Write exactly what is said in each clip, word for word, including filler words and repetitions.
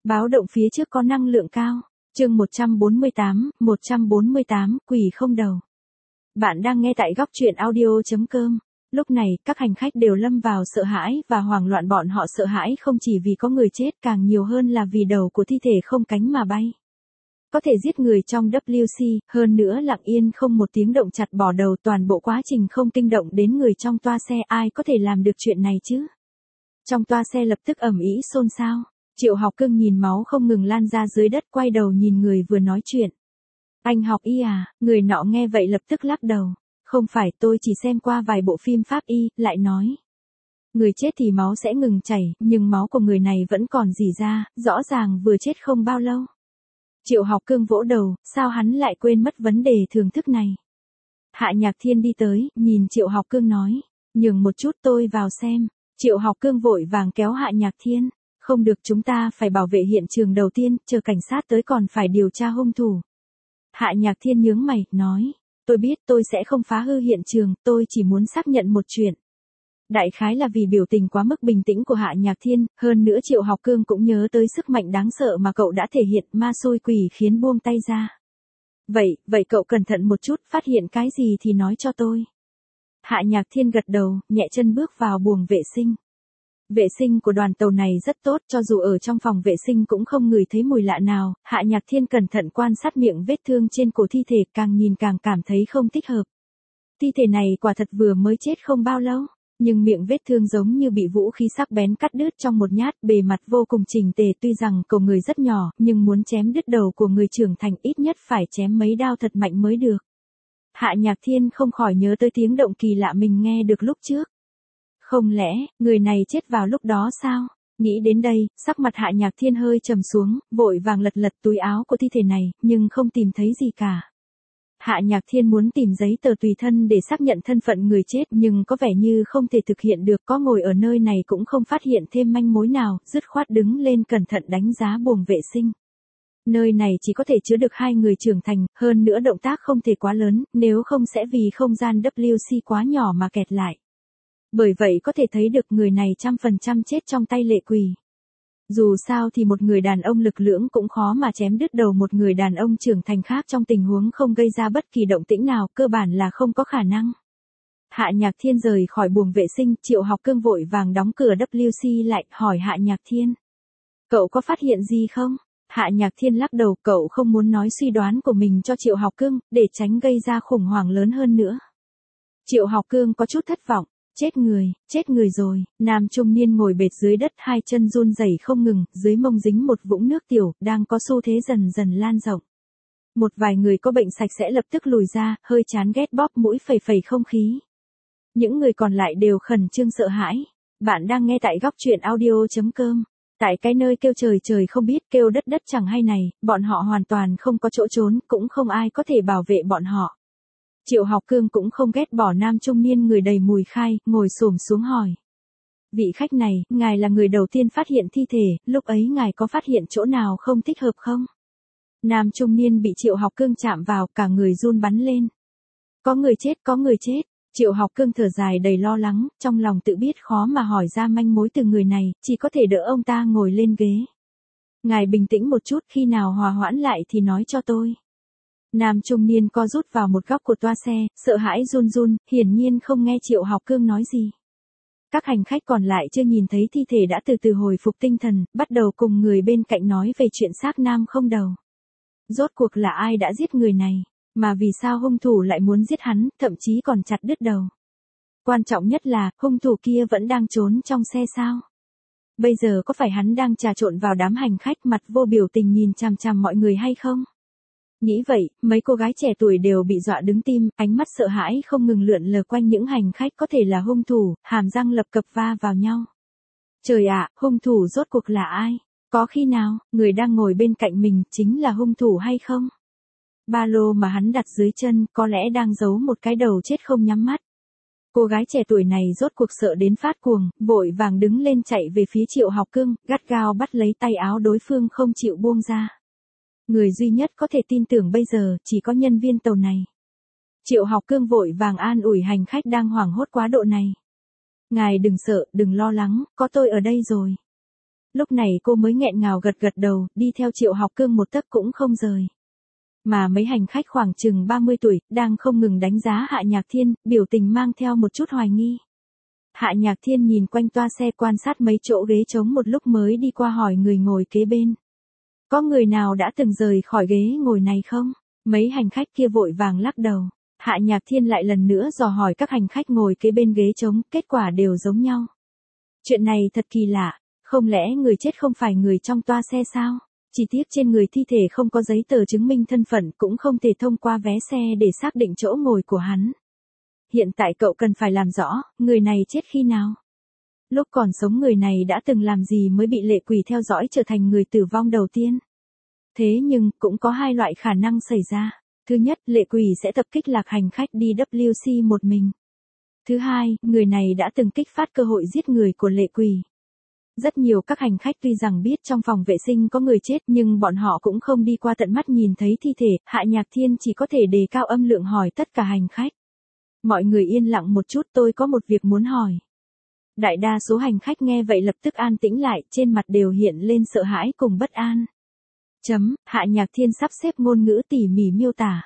Báo động phía trước có năng lượng cao. Chương một trăm bốn mươi tám, một trăm bốn mươi tám, quỷ không đầu. Bạn đang nghe tại góc truyện audio.com. Lúc này, các hành khách đều lâm vào sợ hãi và hoảng loạn, bọn họ sợ hãi không chỉ vì có người chết, càng nhiều hơn là vì đầu của thi thể không cánh mà bay. Có thể giết người trong W C, hơn nữa lặng yên không một tiếng động chặt bỏ đầu, toàn bộ quá trình không kinh động đến người trong toa xe, ai có thể làm được chuyện này chứ? Trong toa xe lập tức ầm ĩ xôn xao. Triệu Học Cương nhìn máu không ngừng lan ra dưới đất, quay đầu nhìn người vừa nói chuyện. Anh học y à? Người nọ nghe vậy lập tức lắc đầu. Không phải, tôi chỉ xem qua vài bộ phim pháp y, lại nói. Người chết thì máu sẽ ngừng chảy, nhưng máu của người này vẫn còn rỉ ra, rõ ràng vừa chết không bao lâu. Triệu Học Cương vỗ đầu, sao hắn lại quên mất vấn đề thưởng thức này. Hạ Nhạc Thiên đi tới, nhìn Triệu Học Cương nói. Nhường một chút, tôi vào xem. Triệu Học Cương vội vàng kéo Hạ Nhạc Thiên. Không được, chúng ta phải bảo vệ hiện trường đầu tiên, chờ cảnh sát tới còn phải điều tra hung thủ. Hạ Nhạc Thiên nhướng mày, nói. Tôi biết tôi sẽ không phá hư hiện trường, tôi chỉ muốn xác nhận một chuyện. Đại khái là vì biểu tình quá mức bình tĩnh của Hạ Nhạc Thiên, hơn nữa Triệu Học Cương cũng nhớ tới sức mạnh đáng sợ mà cậu đã thể hiện, ma xôi quỷ khiến buông tay ra. Vậy, vậy cậu cẩn thận một chút, phát hiện cái gì thì nói cho tôi. Hạ Nhạc Thiên gật đầu, nhẹ chân bước vào buồng vệ sinh. Vệ sinh của đoàn tàu này rất tốt, cho dù ở trong phòng vệ sinh cũng không ngửi thấy mùi lạ nào. Hạ Nhạc Thiên cẩn thận quan sát miệng vết thương trên cổ thi thể, càng nhìn càng cảm thấy không thích hợp. Thi thể này quả thật vừa mới chết không bao lâu, nhưng miệng vết thương giống như bị vũ khí sắc bén cắt đứt trong một nhát, bề mặt vô cùng chỉnh tề. Tuy rằng cổ người rất nhỏ, nhưng muốn chém đứt đầu của người trưởng thành ít nhất phải chém mấy đao thật mạnh mới được. Hạ Nhạc Thiên không khỏi nhớ tới tiếng động kỳ lạ mình nghe được lúc trước. Không lẽ, người này chết vào lúc đó sao? Nghĩ đến đây, sắc mặt Hạ Nhạc Thiên hơi trầm xuống, vội vàng lật lật túi áo của thi thể này, nhưng không tìm thấy gì cả. Hạ Nhạc Thiên muốn tìm giấy tờ tùy thân để xác nhận thân phận người chết, nhưng có vẻ như không thể thực hiện được, có ngồi ở nơi này cũng không phát hiện thêm manh mối nào, dứt khoát đứng lên cẩn thận đánh giá buồng vệ sinh. Nơi này chỉ có thể chứa được hai người trưởng thành, hơn nữa động tác không thể quá lớn, nếu không sẽ vì không gian W C quá nhỏ mà kẹt lại. Bởi vậy có thể thấy được người này trăm phần trăm chết trong tay lệ quỷ. Dù sao thì một người đàn ông lực lưỡng cũng khó mà chém đứt đầu một người đàn ông trưởng thành khác trong tình huống không gây ra bất kỳ động tĩnh nào, cơ bản là không có khả năng. Hạ Nhạc Thiên rời khỏi buồng vệ sinh, Triệu Học Cương vội vàng đóng cửa W C lại, hỏi Hạ Nhạc Thiên. Cậu có phát hiện gì không? Hạ Nhạc Thiên lắc đầu, cậu không muốn nói suy đoán của mình cho Triệu Học Cương, để tránh gây ra khủng hoảng lớn hơn nữa. Triệu Học Cương có chút thất vọng. Chết người, chết người rồi. Nam trung niên ngồi bệt dưới đất, hai chân run rẩy không ngừng, dưới mông dính một vũng nước tiểu, đang có xu thế dần dần lan rộng. Một vài người có bệnh sạch sẽ lập tức lùi ra, hơi chán ghét bóp mũi phẩy phẩy không khí. Những người còn lại đều khẩn trương sợ hãi. Bạn đang nghe tại góc truyện audio.com. Tại cái nơi kêu trời trời không biết, kêu đất đất chẳng hay này, bọn họ hoàn toàn không có chỗ trốn, cũng không ai có thể bảo vệ bọn họ. Triệu Học Cương cũng không ghét bỏ nam trung niên người đầy mùi khai, ngồi xổm xuống hỏi. Vị khách này, ngài là người đầu tiên phát hiện thi thể, lúc ấy ngài có phát hiện chỗ nào không thích hợp không? Nam trung niên bị Triệu Học Cương chạm vào, cả người run bắn lên. Có người chết, có người chết. Triệu Học Cương thở dài đầy lo lắng, trong lòng tự biết khó mà hỏi ra manh mối từ người này, chỉ có thể đỡ ông ta ngồi lên ghế. Ngài bình tĩnh một chút, khi nào hòa hoãn lại thì nói cho tôi. Nam trung niên co rút vào một góc của toa xe, sợ hãi run run, hiển nhiên không nghe Triệu Học Cương nói gì. Các hành khách còn lại chưa nhìn thấy thi thể đã từ từ hồi phục tinh thần, bắt đầu cùng người bên cạnh nói về chuyện xác nam không đầu. Rốt cuộc là ai đã giết người này, mà vì sao hung thủ lại muốn giết hắn, thậm chí còn chặt đứt đầu. Quan trọng nhất là, hung thủ kia vẫn đang trốn trong xe sao? Bây giờ có phải hắn đang trà trộn vào đám hành khách mặt vô biểu tình nhìn chằm chằm mọi người hay không? Nghĩ vậy, mấy cô gái trẻ tuổi đều bị dọa đứng tim, ánh mắt sợ hãi không ngừng lượn lờ quanh những hành khách có thể là hung thủ, hàm răng lập cập va vào nhau. Trời ạ, hung thủ rốt cuộc là ai? Có khi nào, người đang ngồi bên cạnh mình chính là hung thủ hay không? Ba lô mà hắn đặt dưới chân có lẽ đang giấu một cái đầu chết không nhắm mắt. Cô gái trẻ tuổi này rốt cuộc sợ đến phát cuồng, vội vàng đứng lên chạy về phía Triệu Học Cương, gắt gao bắt lấy tay áo đối phương không chịu buông ra. Người duy nhất có thể tin tưởng bây giờ chỉ có nhân viên tàu này. Triệu Học Cương vội vàng an ủi hành khách đang hoảng hốt quá độ này. Ngài đừng sợ, đừng lo lắng, có tôi ở đây rồi. Lúc này cô mới nghẹn ngào gật gật đầu, đi theo Triệu Học Cương một tấc cũng không rời. Mà mấy hành khách khoảng chừng ba mươi tuổi, đang không ngừng đánh giá Hạ Nhạc Thiên, biểu tình mang theo một chút hoài nghi. Hạ Nhạc Thiên nhìn quanh toa xe quan sát mấy chỗ ghế trống một lúc mới đi qua hỏi người ngồi kế bên. Có người nào đã từng rời khỏi ghế ngồi này không? Mấy hành khách kia vội vàng lắc đầu. Hạ Nhạc Thiên lại lần nữa dò hỏi các hành khách ngồi kế bên ghế trống, kết quả đều giống nhau. Chuyện này thật kỳ lạ, không lẽ người chết không phải người trong toa xe sao? Chỉ tiếc trên người thi thể không có giấy tờ chứng minh thân phận, cũng không thể thông qua vé xe để xác định chỗ ngồi của hắn. Hiện tại cậu cần phải làm rõ, người này chết khi nào? Lúc còn sống người này đã từng làm gì mới bị lệ quỷ theo dõi trở thành người tử vong đầu tiên? Thế nhưng, cũng có hai loại khả năng xảy ra. Thứ nhất, lệ quỷ sẽ tập kích lạc hành khách đi vê kép xê một mình. Thứ hai, người này đã từng kích phát cơ hội giết người của lệ quỷ. Rất nhiều các hành khách tuy rằng biết trong phòng vệ sinh có người chết nhưng bọn họ cũng không đi qua tận mắt nhìn thấy thi thể, Hạ Nhạc Thiên chỉ có thể đề cao âm lượng hỏi tất cả hành khách. Mọi người yên lặng một chút, tôi có một việc muốn hỏi. Đại đa số hành khách nghe vậy lập tức an tĩnh lại, trên mặt đều hiện lên sợ hãi cùng bất an. Chấm, Hạ Nhạc Thiên sắp xếp ngôn ngữ tỉ mỉ miêu tả.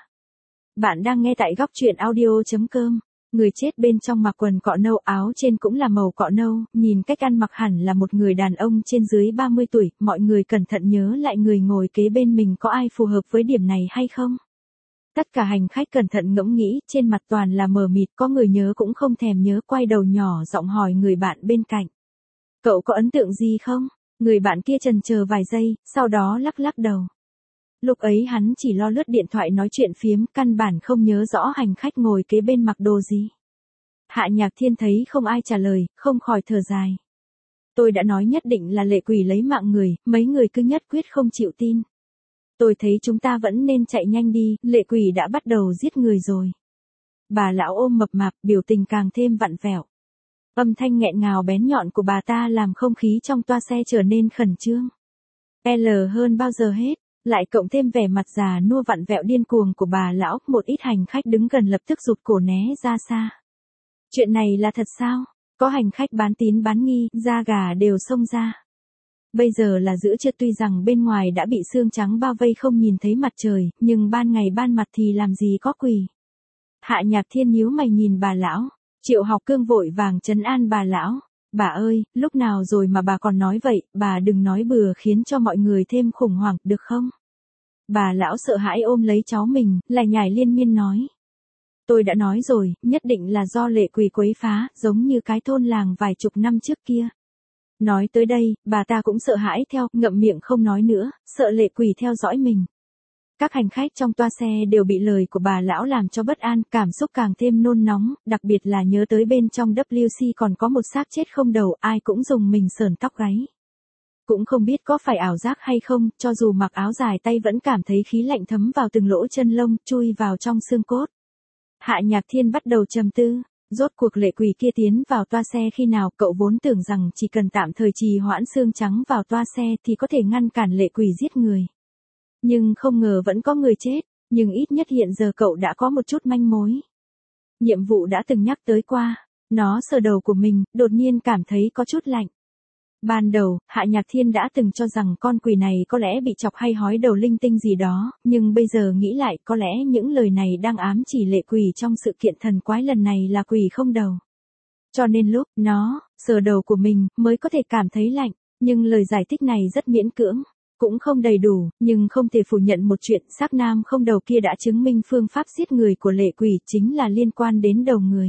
Bạn đang nghe tại góc truyện audio.com. Người chết bên trong mặc quần cọ nâu, áo trên cũng là màu cọ nâu, nhìn cách ăn mặc hẳn là một người đàn ông trên dưới ba mươi tuổi, mọi người cẩn thận nhớ lại người ngồi kế bên mình có ai phù hợp với điểm này hay không. Tất cả hành khách cẩn thận ngẫm nghĩ, trên mặt toàn là mờ mịt, có người nhớ cũng không thèm nhớ, quay đầu nhỏ giọng hỏi người bạn bên cạnh. Cậu có ấn tượng gì không? Người bạn kia chần chờ vài giây, sau đó lắc lắc đầu. Lúc ấy hắn chỉ lo lướt điện thoại nói chuyện phiếm, căn bản không nhớ rõ hành khách ngồi kế bên mặc đồ gì. Hạ Nhạc Thiên thấy không ai trả lời, không khỏi thở dài. Tôi đã nói nhất định là lệ quỷ lấy mạng người, mấy người cứ nhất quyết không chịu tin. Tôi thấy chúng ta vẫn nên chạy nhanh đi, lệ quỷ đã bắt đầu giết người rồi. Bà lão ôm mập mạp, biểu tình càng thêm vặn vẹo. Âm thanh nghẹn ngào bén nhọn của bà ta làm không khí trong toa xe trở nên khẩn trương. L hơn bao giờ hết, lại cộng thêm vẻ mặt già nua vặn vẹo điên cuồng của bà lão, một ít hành khách đứng gần lập tức rụt cổ né ra xa. Chuyện này là thật sao? Có hành khách bán tín bán nghi, da gà đều xông ra. Bây giờ là giữa trưa, tuy rằng bên ngoài đã bị sương trắng bao vây không nhìn thấy mặt trời, nhưng ban ngày ban mặt thì làm gì có quỷ. Hạ Nhạc Thiên nhíu mày nhìn bà lão, Triệu Học Cương vội vàng trấn an bà lão. Bà ơi, lúc nào rồi mà bà còn nói vậy, bà đừng nói bừa khiến cho mọi người thêm khủng hoảng, được không? Bà lão sợ hãi ôm lấy cháu mình, lại nhải liên miên nói. Tôi đã nói rồi, nhất định là do lệ quỷ quấy phá, giống như cái thôn làng vài chục năm trước kia. Nói tới đây, bà ta cũng sợ hãi theo, ngậm miệng không nói nữa, sợ lệ quỷ theo dõi mình. Các hành khách trong toa xe đều bị lời của bà lão làm cho bất an, cảm xúc càng thêm nôn nóng, đặc biệt là nhớ tới bên trong vê kép xê còn có một xác chết không đầu, ai cũng dùng mình sởn tóc gáy. Cũng không biết có phải ảo giác hay không, cho dù mặc áo dài tay vẫn cảm thấy khí lạnh thấm vào từng lỗ chân lông, chui vào trong xương cốt. Hạ Nhạc Thiên bắt đầu trầm tư, rốt cuộc lệ quỷ kia tiến vào toa xe khi nào, cậu vốn tưởng rằng chỉ cần tạm thời trì hoãn xương trắng vào toa xe thì có thể ngăn cản lệ quỷ giết người. Nhưng không ngờ vẫn có người chết, nhưng ít nhất hiện giờ cậu đã có một chút manh mối. Nhiệm vụ đã từng nhắc tới qua, nó sờ đầu của mình, đột nhiên cảm thấy có chút lạnh. Ban đầu, Hạ Nhạc Thiên đã từng cho rằng con quỷ này có lẽ bị chọc hay hói đầu linh tinh gì đó, nhưng bây giờ nghĩ lại có lẽ những lời này đang ám chỉ lệ quỷ trong sự kiện thần quái lần này là quỷ không đầu. Cho nên lúc nó sờ đầu của mình mới có thể cảm thấy lạnh, nhưng lời giải thích này rất miễn cưỡng. Cũng không đầy đủ, nhưng không thể phủ nhận một chuyện, xác nam không đầu kia đã chứng minh phương pháp giết người của lệ quỷ chính là liên quan đến đầu người.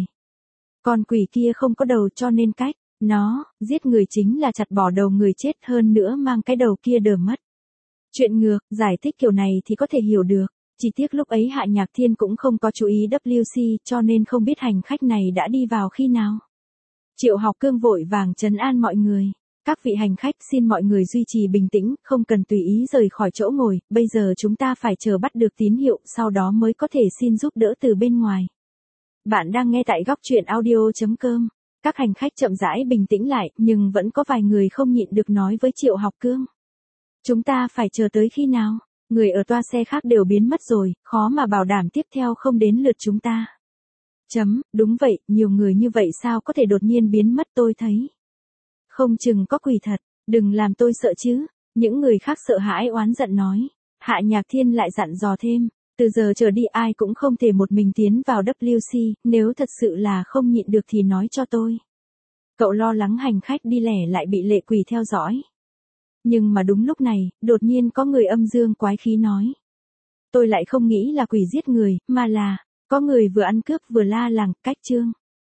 Con quỷ kia không có đầu cho nên cách nó giết người chính là chặt bỏ đầu người chết, hơn nữa mang cái đầu kia đờ mất. Chuyện ngược, giải thích kiểu này thì có thể hiểu được, chỉ tiếc lúc ấy Hạ Nhạc Thiên cũng không có chú ý vê kép xê cho nên không biết hành khách này đã đi vào khi nào. Triệu Học Cương vội vàng trấn an mọi người. Các vị hành khách xin mọi người duy trì bình tĩnh, không cần tùy ý rời khỏi chỗ ngồi, bây giờ chúng ta phải chờ bắt được tín hiệu, sau đó mới có thể xin giúp đỡ từ bên ngoài. Bạn đang nghe tại góc truyện audio.com. Các hành khách chậm rãi bình tĩnh lại, nhưng vẫn có vài người không nhịn được nói với Triệu Học Cương. Chúng ta phải chờ tới khi nào? Người ở toa xe khác đều biến mất rồi, khó mà bảo đảm tiếp theo không đến lượt chúng ta. Chấm, đúng vậy, nhiều người như vậy sao có thể đột nhiên biến mất, tôi thấy không chừng có quỷ thật. Đừng làm tôi sợ chứ. Những người khác sợ hãi oán giận nói. Hạ Nhạc Thiên lại dặn dò thêm. Từ giờ trở đi ai cũng không thể một mình tiến vào W C, nếu thật sự là không nhịn được thì nói cho tôi. Cậu lo lắng hành khách đi lẻ lại bị lệ quỷ theo dõi. Nhưng mà đúng lúc này, đột nhiên có người âm dương quái khí nói. Tôi lại không nghĩ là quỷ giết người, mà là, có người vừa ăn cướp vừa la làng, cách chương.